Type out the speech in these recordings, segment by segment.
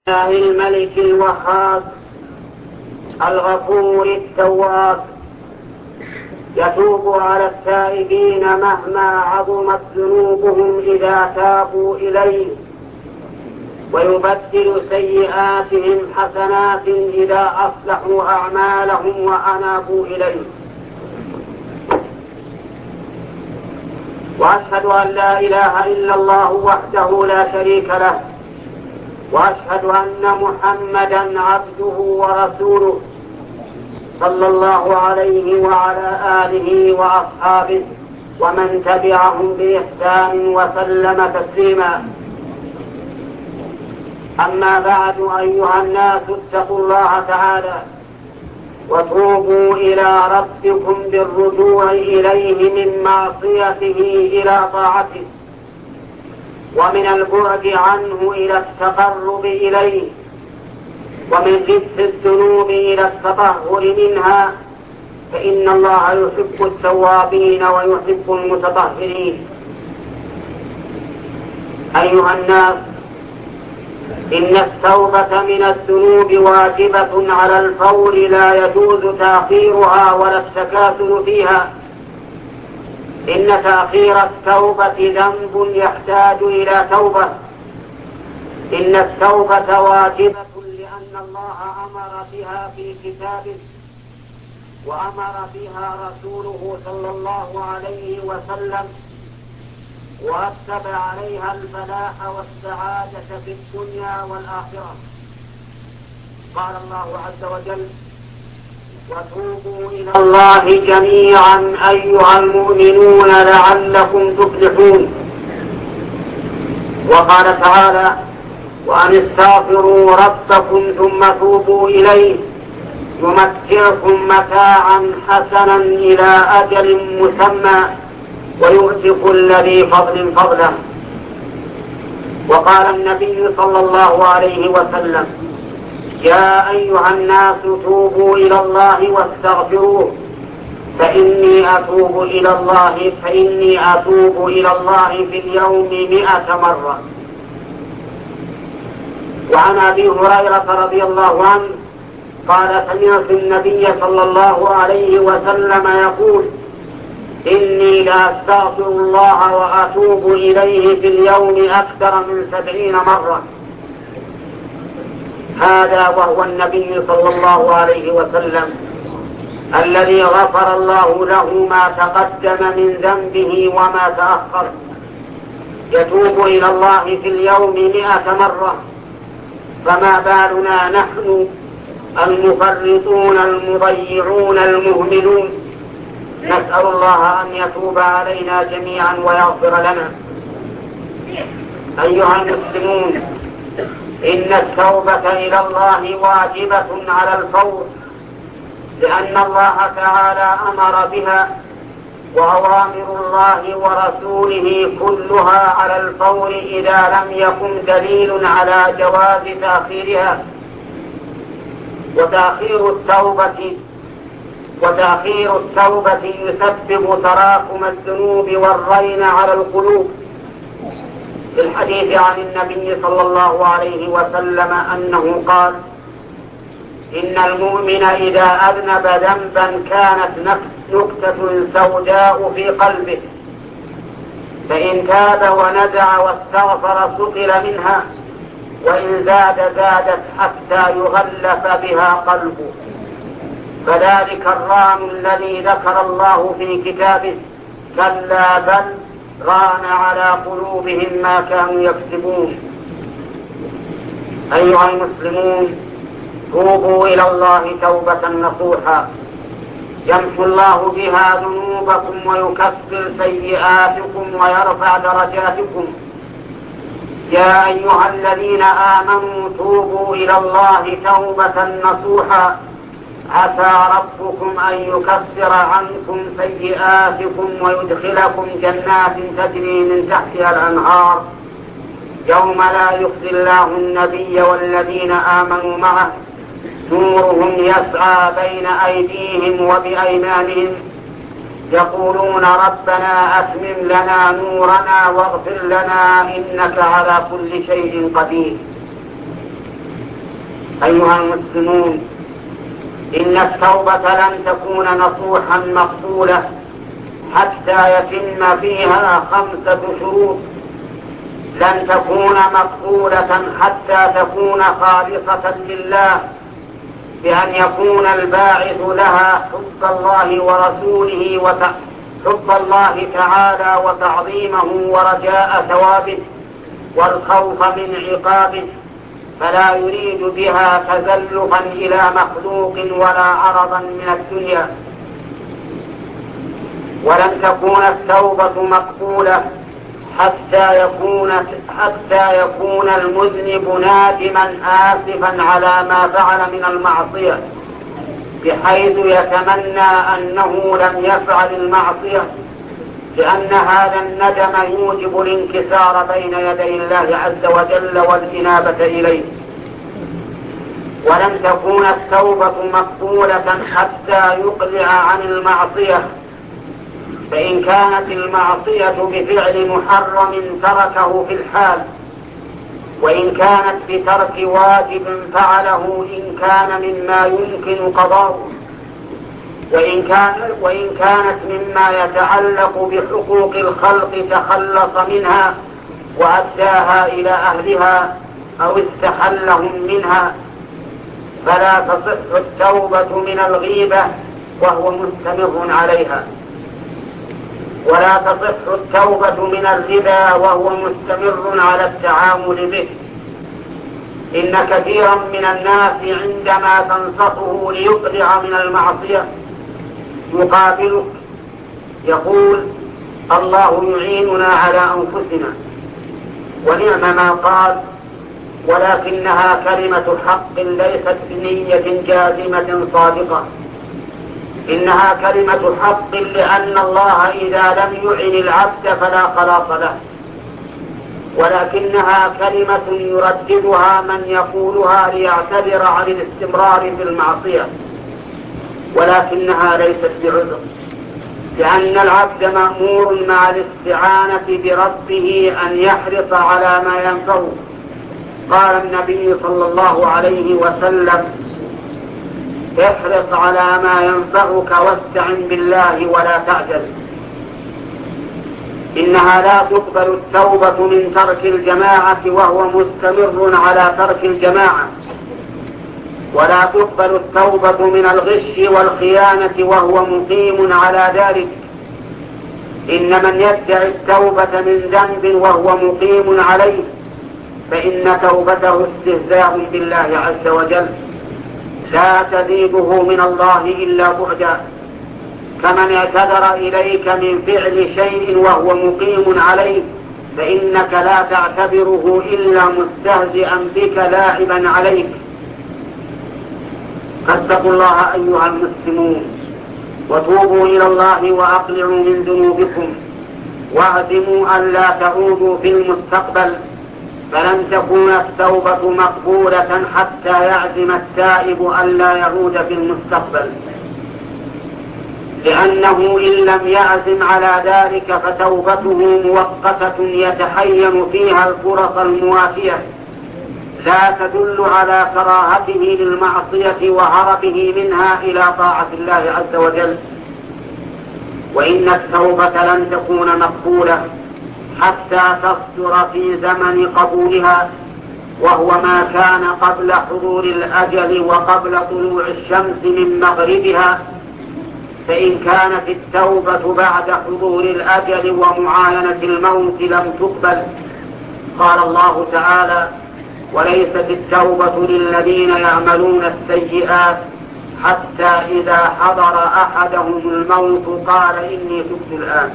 الله الملك الوهاب الغفور التواب، يتوب على التائبين مهما عظمت ذنوبهم إذا تابوا إليه، ويبدل سيئاتهم حسنات إذا أصلحوا أعمالهم وأنابوا إليه. وأشهد أن لا إله إلا الله وحده لا شريك له، وأشهد أن محمدا عبده ورسوله صلى الله عليه وعلى آله وأصحابه ومن تبعهم بإحسان وسلم تسليما. أما بعد، أيها الناس اتقوا الله تعالى وتوبوا إلى ربكم بالرجوع إليه من معصيته إلى طاعته، ومن البعد عنه إلى التقرب إليه، ومن جنس الذنوب إلى التطهر منها، فإن الله يحب التوابين ويحب المتطهرين. أيها الناس، إن التوبة من الذنوب واجبة على الفور، لا يجوز تأخيرها ولا التكاسل فيها. إن تأخير التوبة ذنب يحتاج إلى توبة. إن التوبة واجبة لأن الله أمر بها في كتابه، وأمر بها رسوله صلى الله عليه وسلم، ورتب عليها الفلاح والسعادة في الدنيا والآخرة. قال الله عز وجل: وتوبوا إلى الله جميعا أيها المؤمنون لعلكم تفلحون. وقال تعالى: وأن استغفروا ربكم ثم توبوا إليه يمتعكم متاعا حسنا إلى أجل مسمى ويؤتي كل ذي فضل فضله. وقال النبي صلى الله عليه وسلم: يا أيها الناس توبوا إلى الله واستغفروه فإني أتوب إلى الله في اليوم 100 مرة. وعن أبي هريرة رضي الله عنه قال: سمعت النبي صلى الله عليه وسلم يقول: إني لأستغفر الله وأتوب إليه في اليوم أكثر من 70 مرة. هذا وهو النبي صلى الله عليه وسلم الذي غفر الله له ما تقدم من ذنبه وما تأخر، يتوب إلى الله في اليوم 100 مرة. فما بالنا نحن المفرطون المضيعون المهملون؟ نسأل الله أن يتوب علينا جميعا ويغفر لنا. أيها المسلمون، إن التوبة إلى الله واجبة على الفور، لأن الله تعالى أمر بها، وأوامر الله ورسوله كلها على الفور إذا لم يكن دليل على جواز تأخيرها. وتأخير التوبة يسبب تراكم الذنوب والرين على القلوب. في الحديث عن النبي صلى الله عليه وسلم أنه قال: إن المؤمن إذا أذنب ذنبا كانت نكتة سوداء في قلبه، فإن تاب ونزع واستغفر سقل منها، وإن زادت حتى يغلف بها قلبه. فذلك الران الذي ذكر الله في كتابه: كلا بل ران على قلوبهم ما كانوا يكسبون. أيها المسلمون، توبوا إلى الله توبة نصوحا يمحو الله بها ذنوبكم ويكفر سيئاتكم ويرفع درجاتكم. يا أيها الذين آمنوا توبوا إلى الله توبة نصوحا عسى ربكم أن يكفر عنكم سيئاتكم ويدخلكم جنات تجري من تحتها الأنهار يوم لا يخزي الله النبي والذين آمنوا معه نورهم يسعى بين أيديهم وبأيمانهم يقولون ربنا أتمم لنا نورنا واغفر لنا إنك على كل شيء قدير. أيها المسلمون، إن التوبة لن تكون نصوحا مقبولة حتى يتم فيها 5 شروط. لن تكون مقبولة حتى تكون خالصة لله، بأن يكون الباعث لها حب الله ورسوله حب الله تعالى وتعظيمه ورجاء ثوابه والخوف من عقابه، فلا يريد بها تزلفا إلى مخلوق ولا عرضا من الدنيا. ولن تكون التوبة مقبولة حتى يكون المذنب نادما آسفا على ما فعل من المعصية، بحيث يتمنى أنه لم يفعل المعصية، لأن هذا الندم يوجب الانكسار بين يدي الله عز وجل والإنابة إليه. ولن تكون التوبة مقبولة حتى يقلع عن المعصية، فإن كانت المعصية بفعل محرم تركه في الحال، وإن كانت بترك واجب فعله إن كان مما يمكن قضاؤه، وإن كانت مما يتعلق بحقوق الخلق تخلص منها وأداها إلى أهلها أو استحلهم منها. فلا تصح التوبة من الغيبة وهو مستمر عليها، ولا تصح التوبة من الربا وهو مستمر على التعامل به. إن كثيرا من الناس عندما تنصحه ليقلع من المعصية يقابلك يقول: الله يعيننا على أنفسنا، ونعم ما قال، ولكنها كلمة حق ليست بنية جازمة صادقة. إنها كلمة حق لأن الله إذا لم يعن العبد فلا خلاص له، ولكنها كلمة يرددها من يقولها ليعتذر عن الاستمرار في المعصية، ولكنها ليست بعذر، لأن العبد مأمور مع الاستعانة بربه أن يحرص على ما ينفعه. قال النبي صلى الله عليه وسلم: احرص على ما ينفعك واستعن بالله ولا تعجل. إنها لا تقبل التوبة من ترك الجماعة وهو مستمر على ترك الجماعة، ولا تقبل التوبة من الغش والخيانة وهو مقيم على ذلك. إن من يدعي التوبة من ذنب وهو مقيم عليه فإن توبته استهزاء بالله عز وجل، لا تزيده من الله إلا بعدا. كمن اعتذر إليك من فعل شيء وهو مقيم عليه فإنك لا تعتبره إلا مستهزئا بك لاعبا عليك. فاتقوا الله أيها المسلمون، وتوبوا إلى الله وأقلعوا من ذنوبكم، واعزموا أن لا تعودوا في المستقبل، فلن تكون التوبة مقبولة حتى يعزم التائب أن لا يعود في المستقبل، لأنه إن لم يعزم على ذلك فتوبته مؤقتة يتحين فيها الفرص الموافية، لا تدل على كراهته للمعصية وهربه منها إلى طاعة الله عز وجل. وإن التوبة لن تكون مقبولة حتى تصدر في زمن قبولها، وهو ما كان قبل حضور الأجل وقبل طلوع الشمس من مغربها. فإن كانت التوبة بعد حضور الأجل ومعاينة الموت لم تقبل. قال الله تعالى: وليست التوبة للذين يعملون السيئات حتى إذا حضر أحدهم الموت قال إني تبت الآن.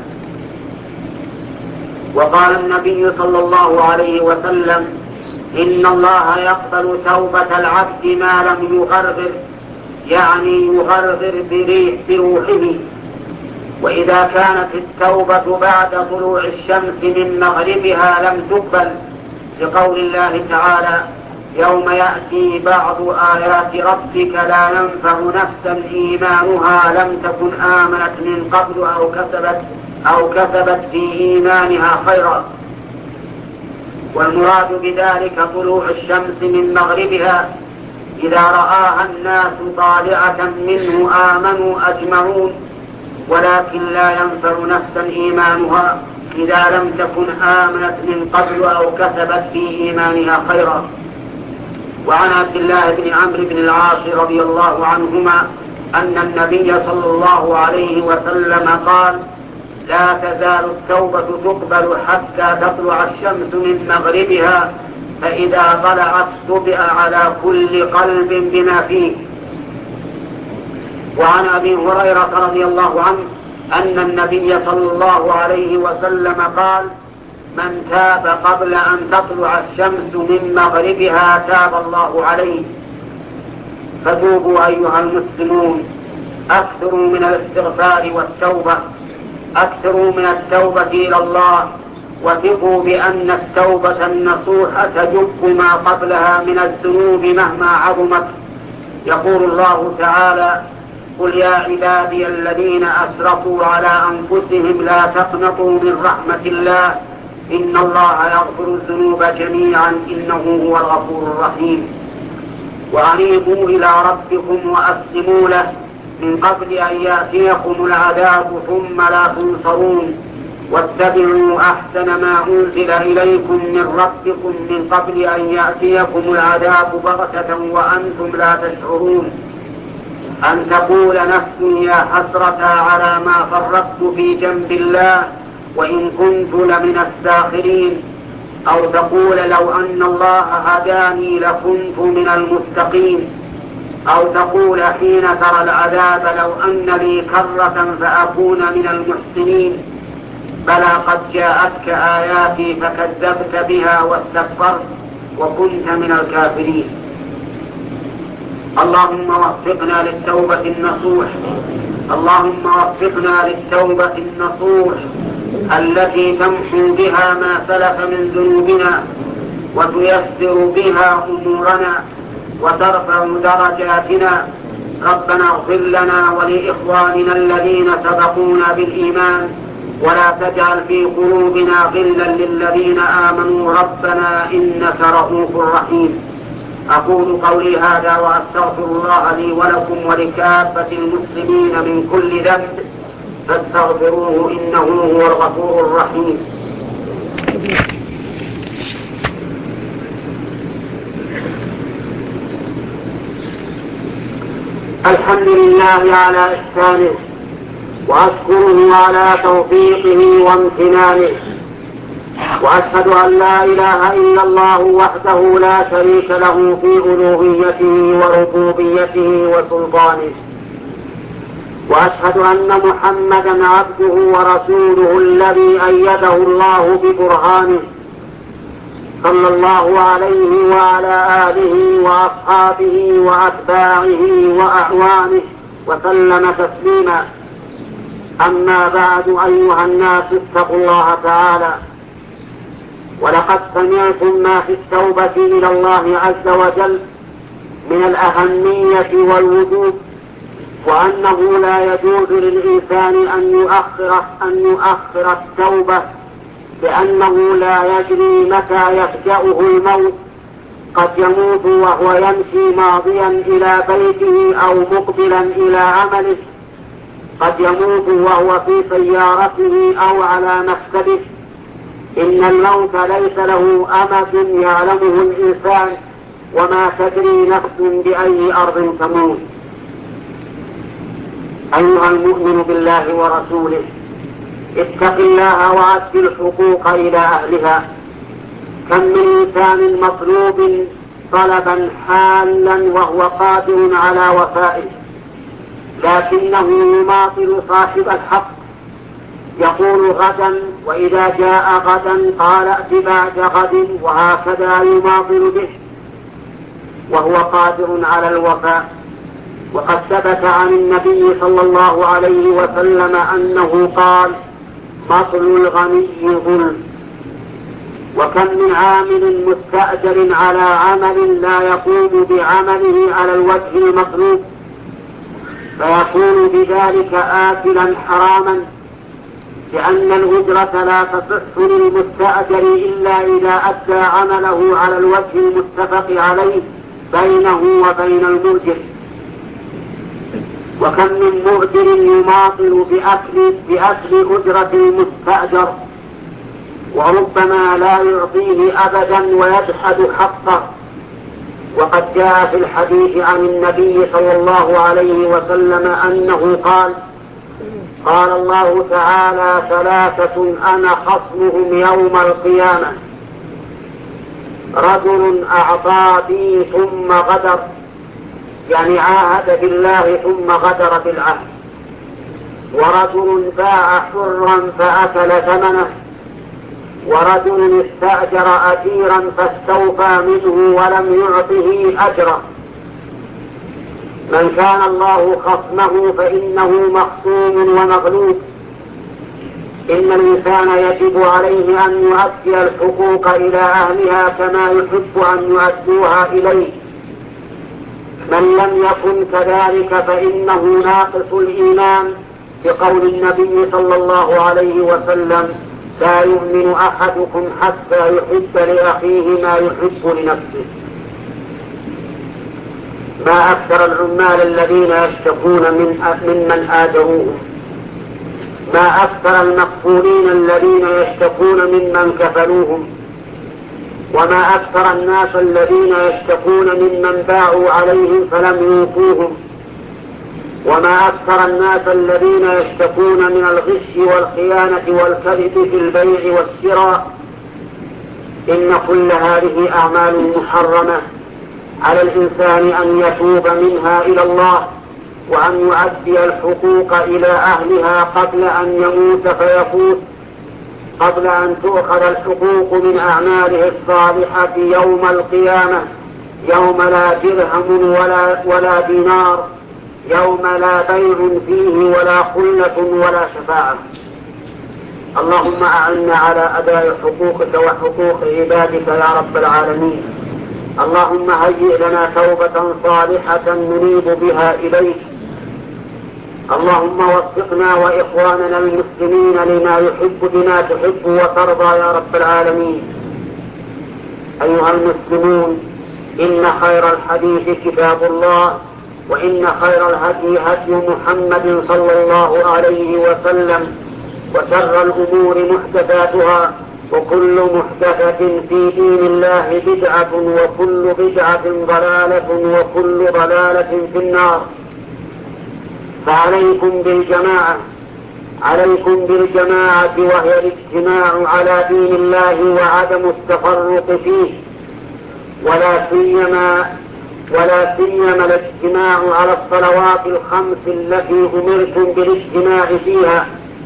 وقال النبي صلى الله عليه وسلم: إن الله يقبل توبة العبد ما لم يغرغر، يعني يغرغر بروحه. وإذا كانت التوبة بعد طلوع الشمس من مغربها لم تقبل، لقول الله تعالى: يوم يأتي بعض آيات ربك لا ينفع نفسا إيمانها لم تكن آمنت من قبل أو كسبت في إيمانها خيرا. والمراد بذلك طلوع الشمس من مغربها، إذا رآها الناس طالعة منه آمنوا أجمعون، ولكن لا ينفع نفسا إيمانها إذا لم تكن آمنت من قبل أو كسبت في إيمانها خيرا. وعن عبد الله بن عمرو بن العاص رضي الله عنهما أن النبي صلى الله عليه وسلم قال: لا تزال التوبة تقبل حتى تطلع الشمس من مغربها، فإذا طلعت طبع على كل قلب بما فيه. وعن أبي هريرة رضي الله عنه أن النبي صلى الله عليه وسلم قال: من تاب قبل أن تطلع الشمس من مغربها تاب الله عليه. فتوبوا أيها المسلمون، أكثروا من الاستغفار والتوبة، أكثروا من التوبة إلى الله، وثقوا بأن التوبة النصوح تجب ما قبلها من الذنوب مهما عظمت. يقول الله تعالى: قل يا عبادي الذين أسرفوا على أنفسهم لا تقنطوا من رحمة الله إن الله يغفر الذنوب جميعا إنه هو الغفور الرحيم. وأنيبوا إلى ربكم وأسلموا له من قبل أن يأتيكم العذاب ثم لا تنصرون، واتبعوا أحسن ما أنزل إليكم من ربكم من قبل أن يأتيكم العذاب بغتة وأنتم لا تشعرون. أن تقول نفس يا حسرة على ما فرطت في جنب الله وإن كنت لمن الساخرين، أو تقول لو أن الله هداني لكنت من المستقيم، أو تقول حين ترى العذاب لو أن لي كرة فأكون من المحسنين. بلى قد جاءتك آياتي فكذبت بها واستكبرت وكنت من الكافرين. اللهم وفقنا للتوبة النصوح، اللهم وفقنا للتوبة النصوح التي تمحو بها ما سلف من ذنوبنا وتيسر بها أمورنا وترفع درجاتنا. ربنا اغفر لنا ولإخواننا الذين سبقونا بالإيمان ولا تجعل في قلوبنا غلا للذين آمنوا ربنا إنك رؤوف رحيم. أقول قولي هذا وأستغفر الله لي ولكم ولكافة المسلمين من كل ذنب فاستغفروه إنه هو الغفور الرحيم. الحمد لله على إحسانه وأشكره على توفيقه وامتنانه، وأشهد أن لا إله إلا الله وحده لا شريك له في ألوهيته وربوبيته وسلطانه، وأشهد أن محمدا عبده ورسوله الذي أيده الله ببرهانه صلى الله عليه وعلى آله وأصحابه وأتباعه وأعوانه وسلم تسليما. أما بعد أيها الناس اتقوا الله تعالى، ولقد سمعتم ما في التوبة إلى الله عز وجل من الأهمية والوجوب، وأنه لا يجوز للإنسان أن يؤخر التوبة، لأنه لا يدري متى يفجأه الموت. قد يموت وهو يمشي ماضيا إلى بيته أو مقبلا إلى عمله، قد يموت وهو في سيارته أو على مكتبه. إن الموت ليس له أمد يعلمه الإنسان، وما تدري نفس بأي أرض تموت. أيها المؤمن بالله ورسوله، اتق الله وأدي الحقوق إلى أهلها. كم من إنسان مطلوب طلبا حالا وهو قادر على وفائه، لكنه يماطل صاحب الحق، يقول غدا، وإذا جاء غدا قال ائت بعد غد، وهكذا يماطل به وهو قادر على الوفاء. وقد ثبت عن النبي صلى الله عليه وسلم أنه قال: مطل الغني ظلم. وكم من عامل مستأجر على عمل لا يقوم بعمله على الوجه المطلوب، فيكون بذلك آكلا حراما، لأن الأجرة لا تصح للمستأجر إلا إذا أدى عمله على الوجه المتفق عليه بينه وبين المؤجر. وكم من مؤجر يماطل بأكل أجرة المستأجر، وربما لا يعطيه أبدا ويجحد حقه. وقد جاء في الحديث عن النبي صلى الله عليه وسلم أنه قال الله تعالى: ثلاثة أنا خصمهم يوم القيامة: رجل أعطى بي ثم غدر، يعني عاهد بالله ثم غدر بالعهد، ورجل باع حرا فأكل ثمنه، ورجل استأجر أجيرا فاستوفى منه ولم يعطه أجره. من كان الله خصمه فإنه مخصوم ومغلوب. إن الإنسان يجب عليه أن يؤدي الحقوق إلى أهلها كما يحب أن يؤدوها إليه. من لم يكن كذلك فإنه ناقص الإيمان، بقول النبي صلى الله عليه وسلم: لا يؤمن أحدكم حتى يحب لأخيه ما يحب لنفسه. ما أكثر العمال الذين يشتكون ممن آجروهم، ما أكثر المكفولين الذين يشتكون ممن كفلوهم، وما أكثر الناس الذين يشتكون ممن باعوا عليهم فلم يوفوهم، وما أكثر الناس الذين يشتكون من الغش والخيانة والكذب في البيع والشراء. إن كل هذه أعمال محرمة، على الإنسان أن يتوب منها إلى الله، وأن يؤدي الحقوق إلى أهلها قبل أن يموت فيفوت، قبل أن تؤخذ الحقوق من أعماله الصالحة يوم القيامة، يوم لا درهم ولا دينار، يوم لا بيع فيه ولا خلة ولا شفاعة. اللهم أعنا على أداء حقوقك وحقوق عبادك يا رب العالمين. اللهم هيئ لنا توبة صالحة ننيب بها إليك. اللهم وفقنا وإخواننا المسلمين بما تحب وترضى يا رب العالمين. أيها المسلمون، إن خير الحديث كتاب الله، وإن خير الهدي هدي محمد صلى الله عليه وسلم، وشر الأمور محدثاتها، وكل محدثة في دين الله بدعة، وكل بدعة ضلالة، وكل ضلالة في النار. فعليكم بالجماعة، وهي الاجتماع على دين الله وعدم التفرق فيه، ولا سيما الاجتماع على الصلوات الخمس التي أمرتم بالاجتماع فيها.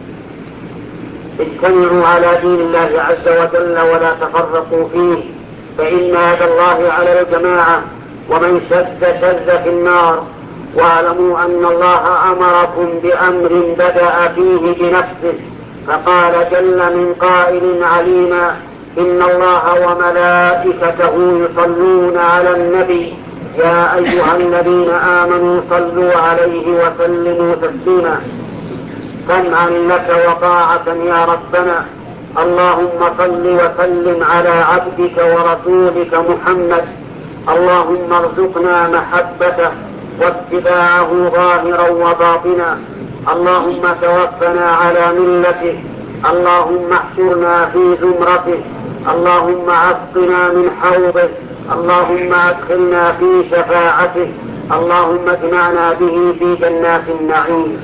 اجتمعوا على دين الله عز وجل ولا تفرقوا فيه، فإن يد الله على الجماعة، ومن شذ في النار. واعلموا أن الله أمركم بأمر بدأ فيه بنفسه، فقال جل من قائل عليما: إن الله وملائكته يصلون على النبي يا أيها الذين آمنوا صلوا عليه وسلموا تسليما. سمعا لك وطاعة يا ربنا. اللهم صل وسلم على عبدك ورسولك محمد. اللهم ارزقنا محبته واتباعه ظاهرا وباطنا. اللهم توفنا على ملته. اللهم احشرنا في زمرته. اللهم عصنا من حوضه. اللهم ادخلنا في شفاعته. اللهم اجمعنا به في جنات النعيم.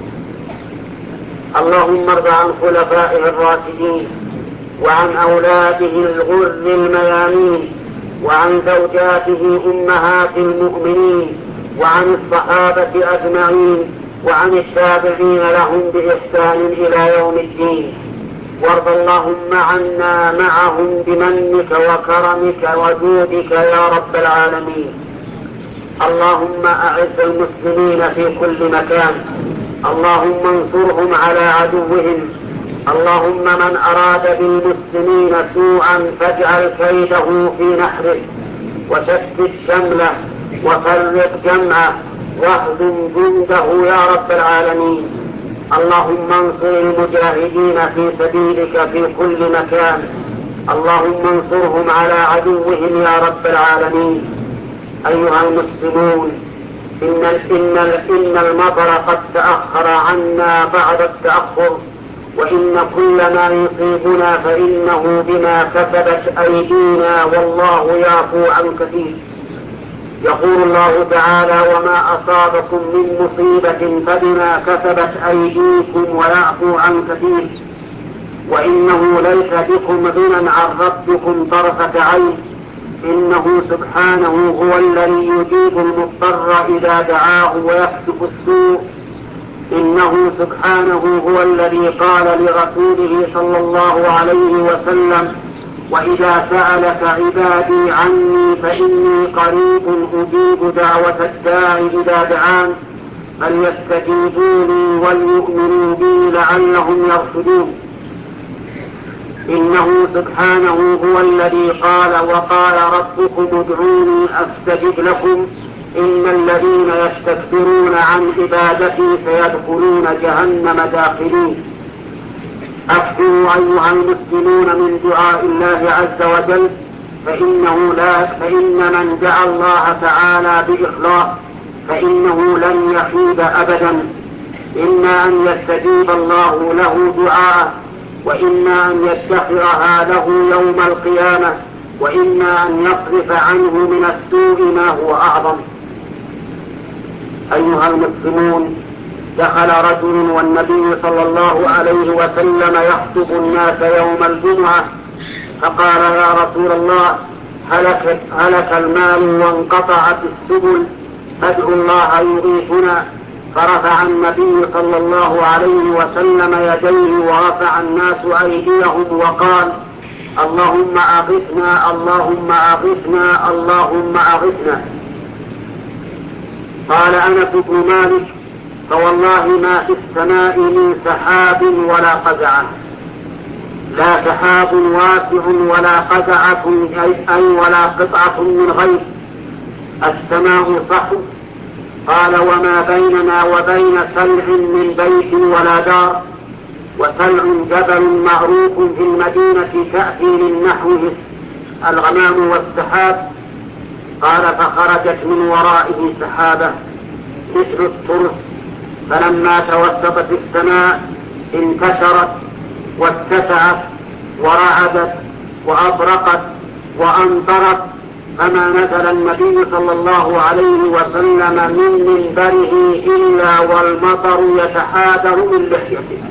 اللهم ارض عن خلفائه الراشدين، وعن أولاده الغر الميامين، وعن زوجاته أمهات المؤمنين، وعن الصحابة أجمعين، وعن التابعين لهم بإحسان إلى يوم الدين. وارض اللهم عنا معهم بمنك وكرمك وجودك يا رب العالمين. اللهم أعز المسلمين في كل مكان. اللهم انصرهم على عدوهم. اللهم من أراد بالمسلمين سوءا فاجعل كيده في نحره، وشتت شمله، وفرق جمعه، واهزم جنده يا رب العالمين. اللهم انصر المجاهدين في سبيلك في كل مكان. اللهم انصرهم على عدوهم يا رب العالمين. أيها المسلمون، إن المطر قد تأخر عنا بعد التأخر، وإن كل ما يصيبنا فإنه بما كسبت أيدينا، والله يعفو عن كثير. يقول الله تعالى: وما أصابكم من مصيبة فبما كسبت أيديكم ويعفو عن كثير، وإنه ليس بكم غنى عن ربكم طرفة عين، إنه سبحانه هو الذي يجيب المضطر إذا دعاه ويكشف السوء، إنه سبحانه هو الذي قال لرسوله صلى الله عليه وسلم: وإذا سألك عبادي عني فإني قريب أجيب دعوة الداعي إذا دعان فليستجيبوا لي وليؤمنوا بي لعلهم يرشدون. إنه سبحانه هو الذي قال: وقال ربكم ادعوني أستجب لكم إن الذين يستكبرون عن عبادتي سيدخلون جهنم داخلين. أكثروا أيها المسلمون من دعاء الله عز وجل، فإن من دعا الله تعالى بإخلاص فإنه لن يخيب أبدا، إما أن يستجيب الله له دعاءه، وإما أن يدخرها له يوم القيامة، وإما أن يصرف عنه من السوء ما هو أعظم. أيها المسلمون، دخل رجل والنبي صلى الله عليه وسلم يخطب الناس يوم الجمعة، فقال: يا رسول الله، هلك المال وانقطعت السبل، فادعوا الله يغيثنا. فرفع النبي صلى الله عليه وسلم يديه ورفع الناس أيديهم وقال: اللهم أغثنا، اللهم أغثنا، اللهم أغثنا. قال أنس بن مالك: فوالله ما في السماء من سحاب ولا قزعة، لا سحاب واسع ولا قزعة أي ولا قطعة من غيث، السماء صحو. قال: وما بيننا وبين سلع من بيت ولا دار، وسلع جبل معروف في المدينة تأتي من نحوه الغمام والسحاب. قال: فخرجت من ورائه سحابة مثل الترس، فلما توسطت السماء انتشرت واتسعت ورعدت وأبرقت وأمطرت، فما نزل النبي صلى الله عليه وسلم من منبره إلا والمطر يتحادر من لحيته.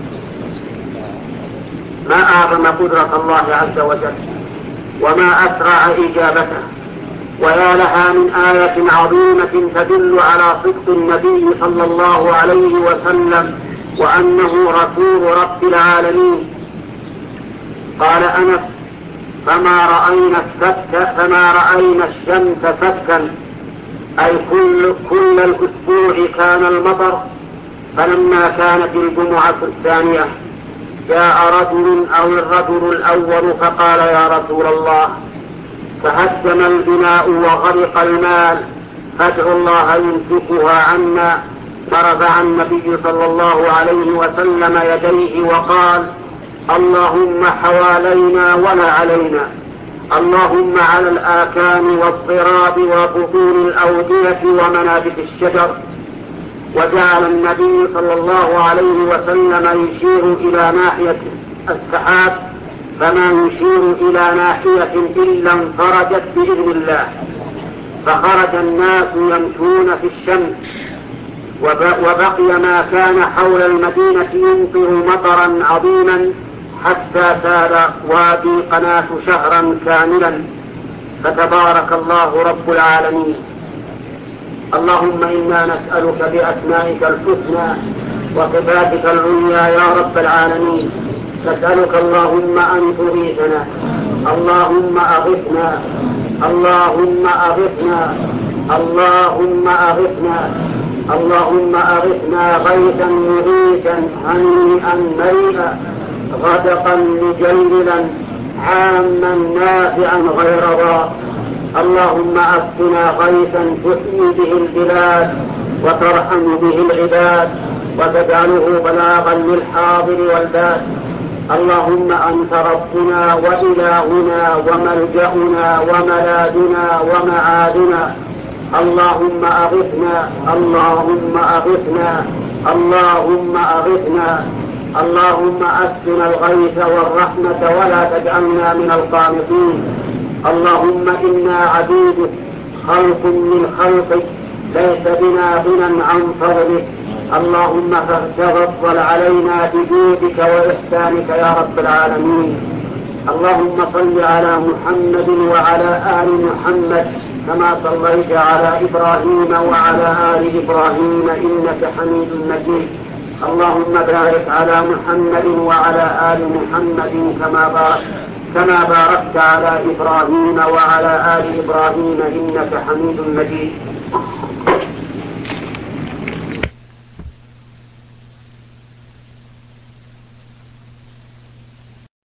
ما أعظم قدرة الله عز وجل، وما أسرع إجابته، ويا لها من آية عظيمة تدل على صدق النبي صلى الله عليه وسلم وأنه رسول رب العالمين. قال أنس: فما رأينا الشمس سكا، أي كل الأسبوع كان المطر. فلما كانت الجمعة الثانية جاء رجل أو الرجل الأول فقال: يا رسول الله، فهدم البناء وغرق المال، فادعوا الله يمسكها عنا. فرفع النبي صلى الله عليه وسلم يديه وقال: اللهم حوالينا ولا علينا، اللهم على الآكام والضراب وبطون الأودية ومنابت الشجر. وجعل النبي صلى الله عليه وسلم يشير إلى ناحية السحاب، فما يشير إلى ناحية إلا انفرجت بإذن الله، فخرج الناس يمشون في الشمس، وبقي ما كان حول المدينة يمطر مطرا عظيما حتى سال وادي قناة شهرا كاملا. فتبارك الله رب العالمين. اللهم إنا نسألك بأسمائك الحسنى وصفاتك العليا يا رب العالمين، نسألك اللهم أن تغيثنا، اللهم أغثنا، اللهم أغثنا، اللهم أغثنا، اللهم أغثنا غيثا مغيثا هنيئا مريئا غدقا مجللا عاما نافعا غير ضار. اللهم أسقنا غيثا تحيي به البلاد وترحم به العباد وتجعله بلاغا للحاضر والباد. اللهم أنت ربنا وإلهنا وملجأنا وملاذنا ومعادنا. اللهم أغثنا اللهم أغثنا اللهم أغثنا. اللهم أسقنا الغيث والرحمة ولا تجعلنا من القانطين. اللهم إنا عبيدك خلق من خلقك ليس بنا غنى عن فضلك. اللهم فتفضل علينا بجودك وإحسانك يا رب العالمين. اللهم صل على محمد وعلى آل محمد كما صليت على إبراهيم وعلى آل إبراهيم إنك حميد مجيد. اللهم بارك على محمد وعلى آل محمد كما باركت على إبراهيم وعلى آل إبراهيم إنك حميد مجيد.